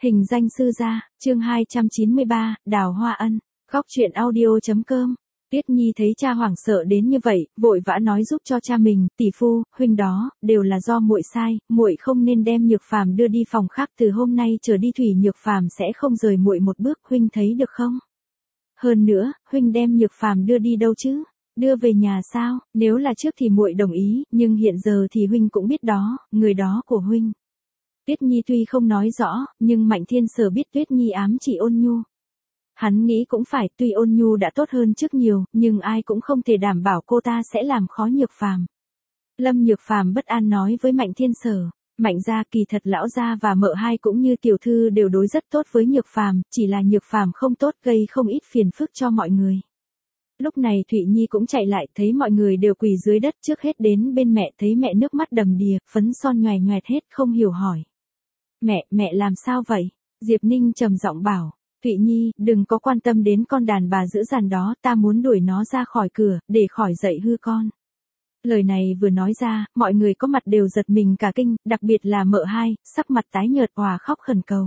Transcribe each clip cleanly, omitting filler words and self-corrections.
Hình danh sư gia, chương 293, Đào Hoa Ân, Góc truyện audio.com. Tuyết Nhi thấy cha hoảng sợ đến như vậy, vội vã nói giúp cho cha mình, tỷ phu, huynh đó, đều là do muội sai, muội không nên đem Nhược Phàm đưa đi phòng khác, từ hôm nay trở đi Thủy Nhược Phàm sẽ không rời muội một bước, huynh thấy được không? Hơn nữa, huynh đem Nhược Phàm đưa đi đâu chứ? Đưa về nhà sao? Nếu là trước thì muội đồng ý, nhưng hiện giờ thì huynh cũng biết đó, người đó của huynh. Tuyết Nhi tuy không nói rõ, nhưng Mạnh Thiên Sở biết Tuyết Nhi ám chỉ Ôn Nhu. Hắn nghĩ cũng phải, tuy Ôn Nhu đã tốt hơn trước nhiều, nhưng ai cũng không thể đảm bảo cô ta sẽ làm khó Nhược Phàm. Lâm Nhược Phàm bất an nói với Mạnh Thiên Sở, Mạnh gia kỳ thật lão gia và mợ hai cũng như tiểu thư đều đối rất tốt với Nhược Phàm, chỉ là Nhược Phàm không tốt gây không ít phiền phức cho mọi người. Lúc này Thụy Nhi cũng chạy lại, thấy mọi người đều quỳ dưới đất, trước hết đến bên mẹ, thấy mẹ nước mắt đầm đìa, phấn son nhoài nhoẹt hết, không hiểu hỏi. Mẹ làm sao vậy? Diệp Ninh trầm giọng bảo, Thụy Nhi, đừng có quan tâm đến con đàn bà dữ dằn đó, ta muốn đuổi nó ra khỏi cửa, để khỏi dậy hư con. Lời này vừa nói ra, mọi người có mặt đều giật mình cả kinh, đặc biệt là mợ hai, sắc mặt tái nhợt òa khóc khẩn cầu.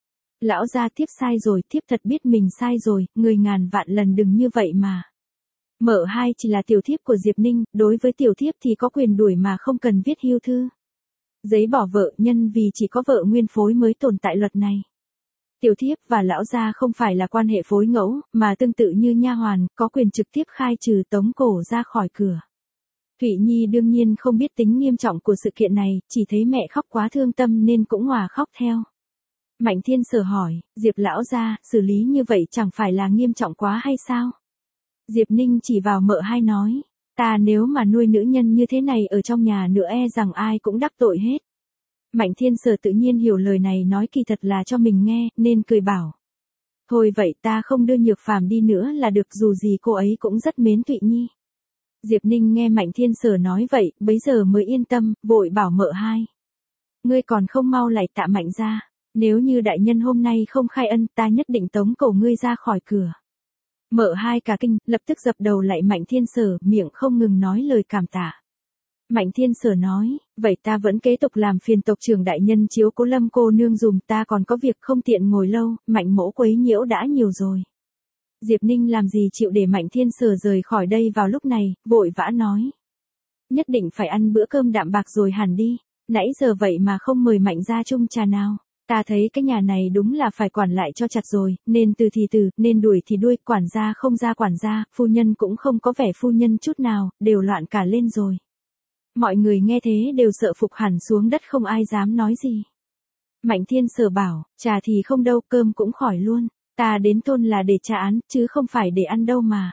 Lão gia, thiếp sai rồi, thiếp thật biết mình sai rồi, người ngàn vạn lần đừng như vậy mà. Mợ hai chỉ là tiểu thiếp của Diệp Ninh, đối với tiểu thiếp thì có quyền đuổi mà không cần viết hưu thư. Giấy bỏ vợ nhân vì chỉ có vợ nguyên phối mới tồn tại luật này. Tiểu thiếp và lão gia không phải là quan hệ phối ngẫu, mà tương tự như nha hoàn, có quyền trực tiếp khai trừ tống cổ ra khỏi cửa. Thụy Nhi đương nhiên không biết tính nghiêm trọng của sự kiện này, chỉ thấy mẹ khóc quá thương tâm nên cũng hòa khóc theo. Mạnh Thiên Sở hỏi, Diệp lão gia, xử lý như vậy chẳng phải là nghiêm trọng quá hay sao? Diệp Ninh chỉ vào mợ hai nói, ta nếu mà nuôi nữ nhân như thế này ở trong nhà nữa e rằng ai cũng đắc tội hết. Mạnh Thiên Sở tự nhiên hiểu lời này nói kỳ thật là cho mình nghe, nên cười bảo. Thôi vậy ta không đưa Nhược Phàm đi nữa là được, dù gì cô ấy cũng rất mến Thụy Nhi. Diệp Ninh nghe Mạnh Thiên Sở nói vậy, bấy giờ mới yên tâm, vội bảo mợ hai. Ngươi còn không mau lại tạ Mạnh ra, nếu như đại nhân hôm nay không khai ân ta nhất định tống cổ ngươi ra khỏi cửa. Mợ hai cả kinh, lập tức dập đầu lại Mạnh Thiên Sở, miệng không ngừng nói lời cảm tạ. Mạnh Thiên Sở nói, vậy ta vẫn kế tục làm phiền tộc trưởng đại nhân chiếu cố Lâm cô nương dùm, ta còn có việc không tiện ngồi lâu, Mạnh mỗ quấy nhiễu đã nhiều rồi. Diệp Ninh làm gì chịu để Mạnh Thiên Sở rời khỏi đây vào lúc này, vội vã nói. Nhất định phải ăn bữa cơm đạm bạc rồi hẳn đi, nãy giờ vậy mà không mời Mạnh ra chung trà nào. Ta thấy cái nhà này đúng là phải quản lại cho chặt rồi, nên từ thì từ, nên đuổi thì đuôi, quản gia không ra quản gia, phu nhân cũng không có vẻ phu nhân chút nào, đều loạn cả lên rồi. Mọi người nghe thế đều sợ phục hẳn xuống đất, không ai dám nói gì. Mạnh Thiên Sở bảo, trà thì không đâu, cơm cũng khỏi luôn, ta đến thôn là để tra án, chứ không phải để ăn đâu mà.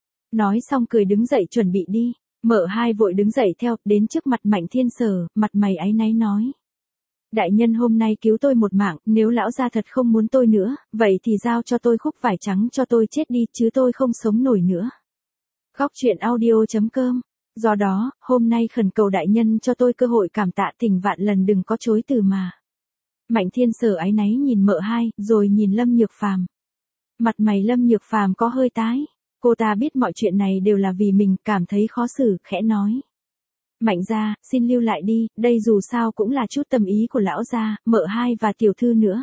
Nói xong cười đứng dậy chuẩn bị đi, mợ hai vội đứng dậy theo, đến trước mặt Mạnh Thiên Sở, mặt mày áy náy nói. Đại nhân hôm nay cứu tôi một mạng, nếu lão gia thật không muốn tôi nữa, vậy thì giao cho tôi khúc vải trắng cho tôi chết đi, chứ tôi không sống nổi nữa. Góc truyện audio.com. Do đó, hôm nay khẩn cầu đại nhân cho tôi cơ hội cảm tạ thỉnh vạn lần đừng có chối từ mà. Mạnh Thiên Sở áy náy nhìn mợ hai, rồi nhìn Lâm Nhược Phàm. Mặt mày Lâm Nhược Phàm có hơi tái. Cô ta biết mọi chuyện này đều là vì mình, cảm thấy khó xử, khẽ nói. Mạnh gia, xin lưu lại đi, đây dù sao cũng là chút tâm ý của lão gia, mợ hai và tiểu thư nữa.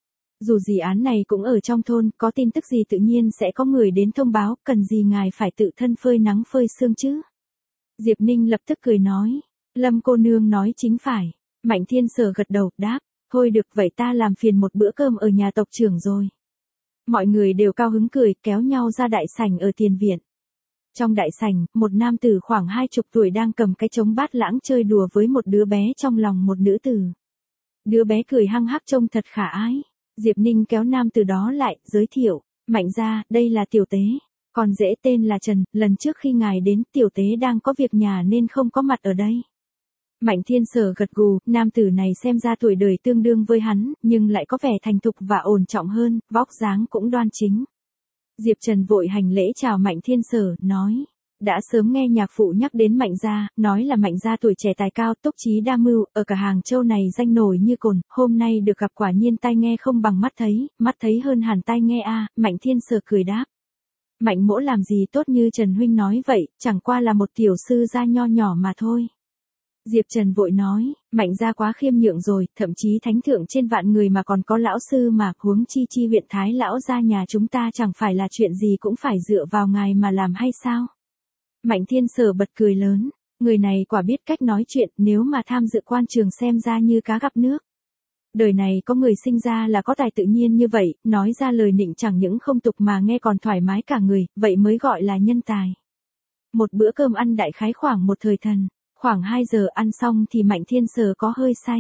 Dù gì án này cũng ở trong thôn, có tin tức gì tự nhiên sẽ có người đến thông báo, cần gì ngài phải tự thân phơi nắng phơi sương chứ. Diệp Ninh lập tức cười nói, Lâm cô nương nói chính phải. Mạnh Thiên Sở gật đầu, đáp, thôi được vậy ta làm phiền một bữa cơm ở nhà tộc trưởng rồi. Mọi người đều cao hứng cười, kéo nhau ra đại sảnh ở tiền viện. Trong đại sảnh, một nam tử khoảng 20 tuổi đang cầm cái trống bát lãng chơi đùa với một đứa bé trong lòng một nữ tử. Đứa bé cười hăng hắc trông thật khả ái. Diệp Ninh kéo nam tử đó lại, giới thiệu, Mạnh gia, đây là tiểu tế. Còn dễ tên là Trần, lần trước khi ngài đến tiểu tế đang có việc nhà nên không có mặt ở đây. Mạnh Thiên Sở gật gù, nam tử này xem ra tuổi đời tương đương với hắn, nhưng lại có vẻ thành thục và ổn trọng hơn, vóc dáng cũng đoan chính. Diệp Trần vội hành lễ chào Mạnh Thiên Sở, nói. Đã sớm nghe nhạc phụ nhắc đến Mạnh gia, nói là Mạnh gia tuổi trẻ tài cao, túc trí đa mưu, ở cả Hàng Châu này danh nổi như cồn, hôm nay được gặp quả nhiên tai nghe không bằng mắt thấy hơn hẳn tai nghe a. Mạnh Thiên Sở cười đáp. Mạnh mỗ làm gì tốt như Trần huynh nói vậy, chẳng qua là một tiểu sư gia nho nhỏ mà thôi. Diệp Trần vội nói, Mạnh gia quá khiêm nhượng rồi, thậm chí thánh thượng trên vạn người mà còn có lão sư mà, huống chi chi huyện Thái lão gia nhà chúng ta chẳng phải là chuyện gì cũng phải dựa vào ngài mà làm hay sao? Mạnh Thiên Sở bật cười lớn, người này quả biết cách nói chuyện, nếu mà tham dự quan trường xem ra như cá gặp nước. Đời này có người sinh ra là có tài tự nhiên như vậy, nói ra lời nịnh chẳng những không tục mà nghe còn thoải mái cả người, vậy mới gọi là nhân tài. Một bữa cơm ăn đại khái khoảng một thời thần, khoảng 2 giờ ăn xong thì Mạnh Thiên Sở có hơi say.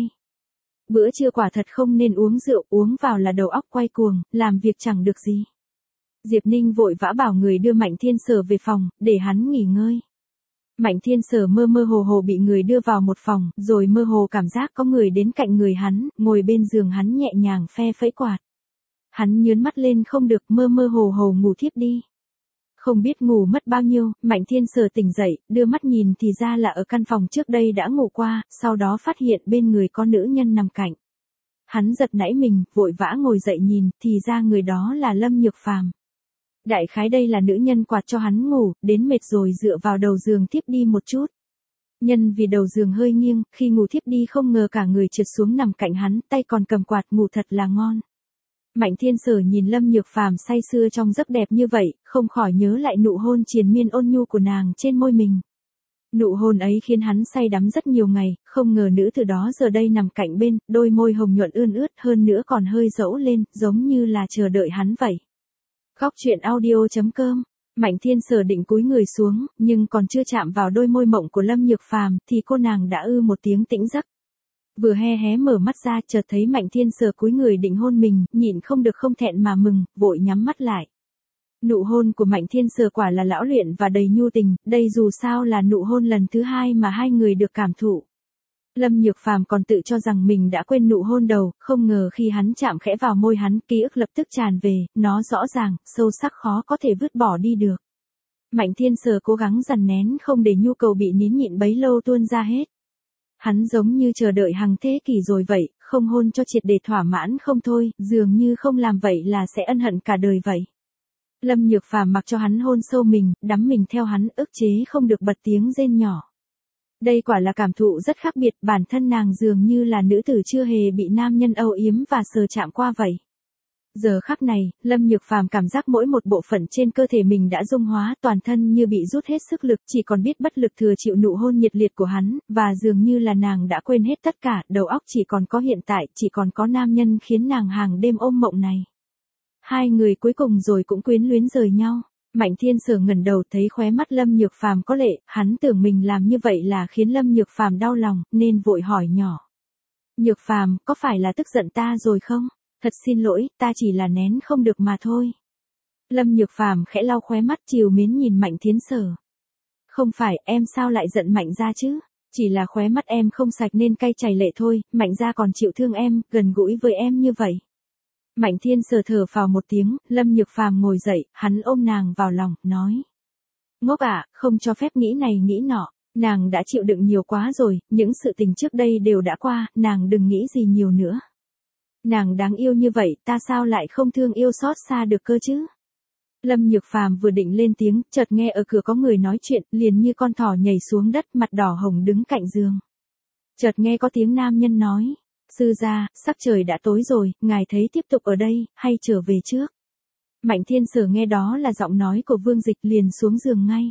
Bữa trưa quả thật không nên uống rượu, uống vào là đầu óc quay cuồng, làm việc chẳng được gì. Diệp Ninh vội vã bảo người đưa Mạnh Thiên Sở về phòng, để hắn nghỉ ngơi. Mạnh Thiên Sở mơ mơ hồ hồ bị người đưa vào một phòng, rồi mơ hồ cảm giác có người đến cạnh người hắn, ngồi bên giường hắn nhẹ nhàng phe phẩy quạt. Hắn nhướng mắt lên không được, mơ mơ hồ hồ ngủ thiếp đi. Không biết ngủ mất bao nhiêu, Mạnh Thiên Sở tỉnh dậy, đưa mắt nhìn thì ra là ở căn phòng trước đây đã ngủ qua, sau đó phát hiện bên người có nữ nhân nằm cạnh. Hắn giật nảy mình, vội vã ngồi dậy nhìn, thì ra người đó là Lâm Nhược Phàm. Đại khái đây là nữ nhân quạt cho hắn ngủ, đến mệt rồi dựa vào đầu giường thiếp đi một chút. Nhân vì đầu giường hơi nghiêng, khi ngủ thiếp đi không ngờ cả người trượt xuống nằm cạnh hắn, tay còn cầm quạt, ngủ thật là ngon. Mạnh Thiên Sở nhìn Lâm Nhược Phàm say sưa trong giấc đẹp như vậy, không khỏi nhớ lại nụ hôn triền miên ôn nhu của nàng trên môi mình. Nụ hôn ấy khiến hắn say đắm rất nhiều ngày, không ngờ nữ từ đó giờ đây nằm cạnh bên, đôi môi hồng nhuận ươn ướt hơn nữa còn hơi dẫu lên, giống như là chờ đợi hắn vậy. Góc truyện audio.com. Mạnh Thiên Sở định cúi người xuống, nhưng còn chưa chạm vào đôi môi mộng của Lâm Nhược Phàm thì cô nàng đã ư một tiếng tỉnh giấc. Vừa hé mở mắt ra chợt thấy Mạnh Thiên Sở cúi người định hôn mình, nhịn không được không thẹn mà mừng, vội nhắm mắt lại. Nụ hôn của Mạnh Thiên Sở quả là lão luyện và đầy nhu tình, đây dù sao là nụ hôn lần thứ 2 mà hai người được cảm thụ. Lâm Nhược Phàm còn tự cho rằng mình đã quên nụ hôn đầu, không ngờ khi hắn chạm khẽ vào môi hắn, ký ức lập tức tràn về, nó rõ ràng, sâu sắc khó có thể vứt bỏ đi được. Mạnh Thiên Sở cố gắng dằn nén không để nhu cầu bị nín nhịn bấy lâu tuôn ra hết. Hắn giống như chờ đợi hàng thế kỷ rồi vậy, không hôn cho triệt để thỏa mãn không thôi, dường như không làm vậy là sẽ ân hận cả đời vậy. Lâm Nhược Phàm mặc cho hắn hôn sâu mình, đắm mình theo hắn, ức chế không được bật tiếng rên nhỏ. Đây quả là cảm thụ rất khác biệt, bản thân nàng dường như là nữ tử chưa hề bị nam nhân âu yếm và sờ chạm qua vậy. Giờ khắc này, Lâm Nhược Phàm cảm giác mỗi một bộ phận trên cơ thể mình đã dung hóa, toàn thân như bị rút hết sức lực, chỉ còn biết bất lực thừa chịu nụ hôn nhiệt liệt của hắn, và dường như là nàng đã quên hết tất cả, đầu óc chỉ còn có hiện tại, chỉ còn có nam nhân khiến nàng hàng đêm ôm mộng này. Hai người cuối cùng rồi cũng quyến luyến rời nhau. Mạnh Thiên Sở ngẩng đầu thấy khóe mắt Lâm Nhược Phàm có lệ, hắn tưởng mình làm như vậy là khiến Lâm Nhược Phàm đau lòng, nên vội hỏi nhỏ. Nhược Phàm, có phải là tức giận ta rồi không? Thật xin lỗi, ta chỉ là nén không được mà thôi. Lâm Nhược Phàm khẽ lau khóe mắt trìu mến nhìn Mạnh Thiên Sở. Không phải, em sao lại giận Mạnh gia chứ? Chỉ là khóe mắt em không sạch nên cay chảy lệ thôi, Mạnh gia còn chịu thương em, gần gũi với em như vậy. Mạnh Thiên Sở thở phào một tiếng, Lâm Nhược Phàm ngồi dậy, hắn ôm nàng vào lòng, nói. Ngốc ạ, không cho phép nghĩ này nghĩ nọ, nàng đã chịu đựng nhiều quá rồi, những sự tình trước đây đều đã qua, nàng đừng nghĩ gì nhiều nữa. Nàng đáng yêu như vậy, ta sao lại không thương yêu xót xa được cơ chứ? Lâm Nhược Phàm vừa định lên tiếng, chợt nghe ở cửa có người nói chuyện, liền như con thỏ nhảy xuống đất, mặt đỏ hồng đứng cạnh giường. Chợt nghe có tiếng nam nhân nói. Sư gia, sắc trời đã tối rồi, ngài thấy tiếp tục ở đây, hay trở về trước? Mạnh Thiên Sở nghe đó là giọng nói của Vương Dịch liền xuống giường ngay.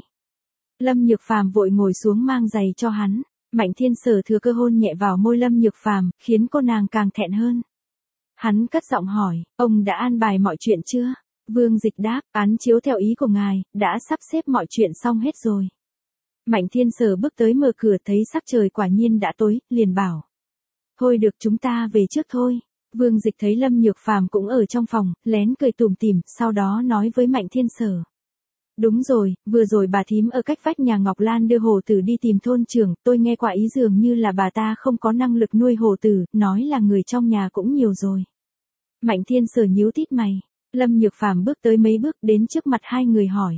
Lâm Nhược Phàm vội ngồi xuống mang giày cho hắn. Mạnh Thiên Sở thừa cơ hôn nhẹ vào môi Lâm Nhược Phàm, khiến cô nàng càng thẹn hơn. Hắn cất giọng hỏi, ông đã an bài mọi chuyện chưa? Vương Dịch đáp, án chiếu theo ý của ngài, đã sắp xếp mọi chuyện xong hết rồi. Mạnh Thiên Sở bước tới mở cửa thấy sắc trời quả nhiên đã tối, liền bảo. Thôi được chúng ta về trước thôi. Vương Dịch thấy Lâm Nhược Phàm cũng ở trong phòng, lén cười tủm tỉm, sau đó nói với Mạnh Thiên Sở. Đúng rồi, vừa rồi bà thím ở cách vách nhà Ngọc Lan đưa hổ tử đi tìm thôn trưởng, tôi nghe quả ý dường như là bà ta không có năng lực nuôi hổ tử, nói là người trong nhà cũng nhiều rồi. Mạnh Thiên Sở nhíu tít mày. Lâm Nhược Phàm bước tới mấy bước đến trước mặt hai người hỏi.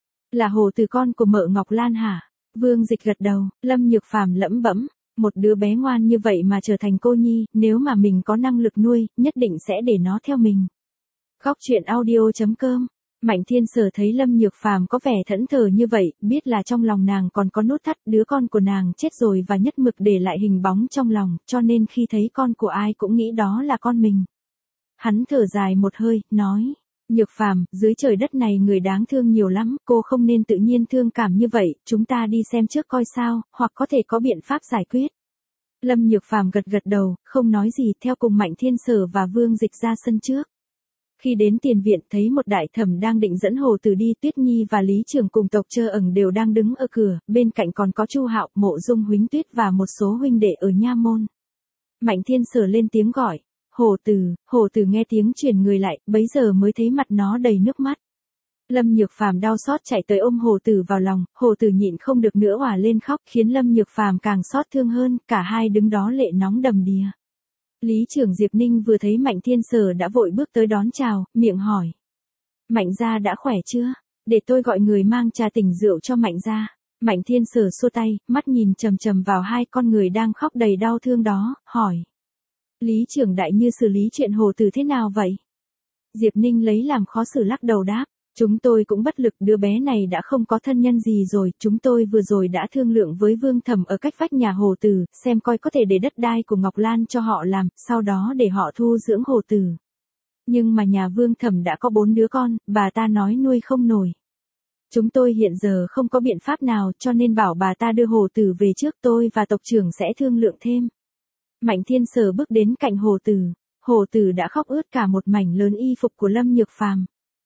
Là hổ tử con của mợ Ngọc Lan hả? Vương Dịch gật đầu, Lâm Nhược Phàm lẩm bẩm. Một đứa bé ngoan như vậy mà trở thành cô nhi, nếu mà mình có năng lực nuôi, nhất định sẽ để nó theo mình. Góc truyện audio.com Mạnh Thiên Sở thấy Lâm Nhược Phàm có vẻ thẫn thờ như vậy, biết là trong lòng nàng còn có nút thắt, đứa con của nàng chết rồi và nhất mực để lại hình bóng trong lòng, cho nên khi thấy con của ai cũng nghĩ đó là con mình. Hắn thở dài một hơi, nói, Nhược Phàm, dưới trời đất này người đáng thương nhiều lắm, cô không nên tự nhiên thương cảm như vậy, chúng ta đi xem trước coi sao, hoặc có thể có biện pháp giải quyết. Lâm Nhược Phàm gật gật đầu, không nói gì, theo cùng Mạnh Thiên Sở và Vương Dịch ra sân trước. Khi đến tiền viện thấy một đại thẩm đang định dẫn Hồ Tử đi, Tuyết Nhi và Lý Trường cùng Tộc Chơ ẩn đều đang đứng ở cửa, bên cạnh còn có Chu Hạo, Mộ Dung Huỳnh Tuyết và một số huynh đệ ở nha môn. Mạnh Thiên Sở lên tiếng gọi, Hồ Tử nghe tiếng chuyển người lại, bấy giờ mới thấy mặt nó đầy nước mắt. Lâm Nhược Phàm đau xót chạy tới ôm Hồ Tử vào lòng, Hồ Tử nhịn không được nữa òa lên khóc, khiến Lâm Nhược Phàm càng xót thương hơn, cả hai đứng đó lệ nóng đầm đìa. Lý trưởng Diệp Ninh vừa thấy Mạnh Thiên Sở đã vội bước tới đón chào, miệng hỏi. Mạnh gia đã khỏe chưa? Để tôi gọi người mang trà tỉnh rượu cho Mạnh gia. Mạnh Thiên Sở xua tay, mắt nhìn chằm chằm vào hai con người đang khóc đầy đau thương đó, hỏi. Lý trưởng đại như xử lý chuyện Hồ Tử thế nào vậy? Diệp Ninh lấy làm khó xử lắc đầu đáp. Chúng tôi cũng bất lực, đứa bé này đã không có thân nhân gì rồi, chúng tôi vừa rồi đã thương lượng với Vương Thẩm ở cách vách nhà Hồ Tử, xem coi có thể để đất đai của Ngọc Lan cho họ làm, sau đó để họ thu dưỡng Hồ Tử. Nhưng mà nhà Vương Thẩm đã có 4 đứa con, bà ta nói nuôi không nổi. Chúng tôi hiện giờ không có biện pháp nào, cho nên bảo bà ta đưa Hồ Tử về trước, tôi và tộc trưởng sẽ thương lượng thêm. Mạnh Thiên Sở bước đến cạnh Hồ Tử đã khóc ướt cả một mảnh lớn y phục của Lâm Nhược Phàm.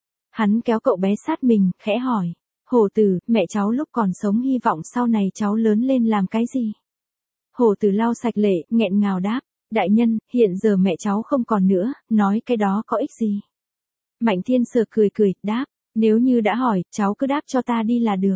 Hắn kéo cậu bé sát mình, khẽ hỏi. Hồ Tử, mẹ cháu lúc còn sống hy vọng sau này cháu lớn lên làm cái gì? Hồ Tử lau sạch lệ, nghẹn ngào đáp. Đại nhân, hiện giờ mẹ cháu không còn nữa, nói cái đó có ích gì? Mạnh Thiên Sở cười, đáp. Nếu như đã hỏi, cháu cứ đáp cho ta đi là được.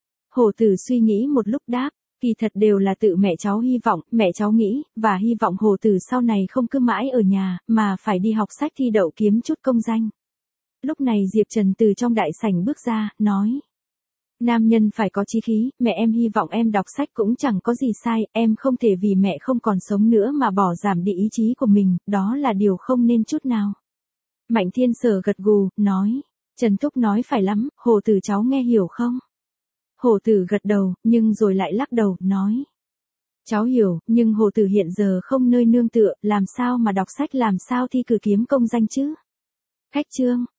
Hồ Tử suy nghĩ một lúc đáp. Kỳ thật đều là tự mẹ cháu hy vọng, mẹ cháu nghĩ, và hy vọng Hồ Tử sau này không cứ mãi ở nhà, mà phải đi học sách thi đậu kiếm chút công danh. Lúc này Diệp Trần từ trong đại sảnh bước ra, nói. Nam nhân phải có chí khí, mẹ em hy vọng em đọc sách cũng chẳng có gì sai, em không thể vì mẹ không còn sống nữa mà bỏ giảm đi ý chí của mình, đó là điều không nên chút nào. Mạnh Thiên Sở gật gù, nói. Trần Thúc nói phải lắm, Hồ Tử cháu nghe hiểu không? Hồ Tử gật đầu, nhưng rồi lại lắc đầu, nói. Cháu hiểu, nhưng Hồ Tử hiện giờ không nơi nương tựa, làm sao mà đọc sách, làm sao thi cử kiếm công danh chứ? Khách chương.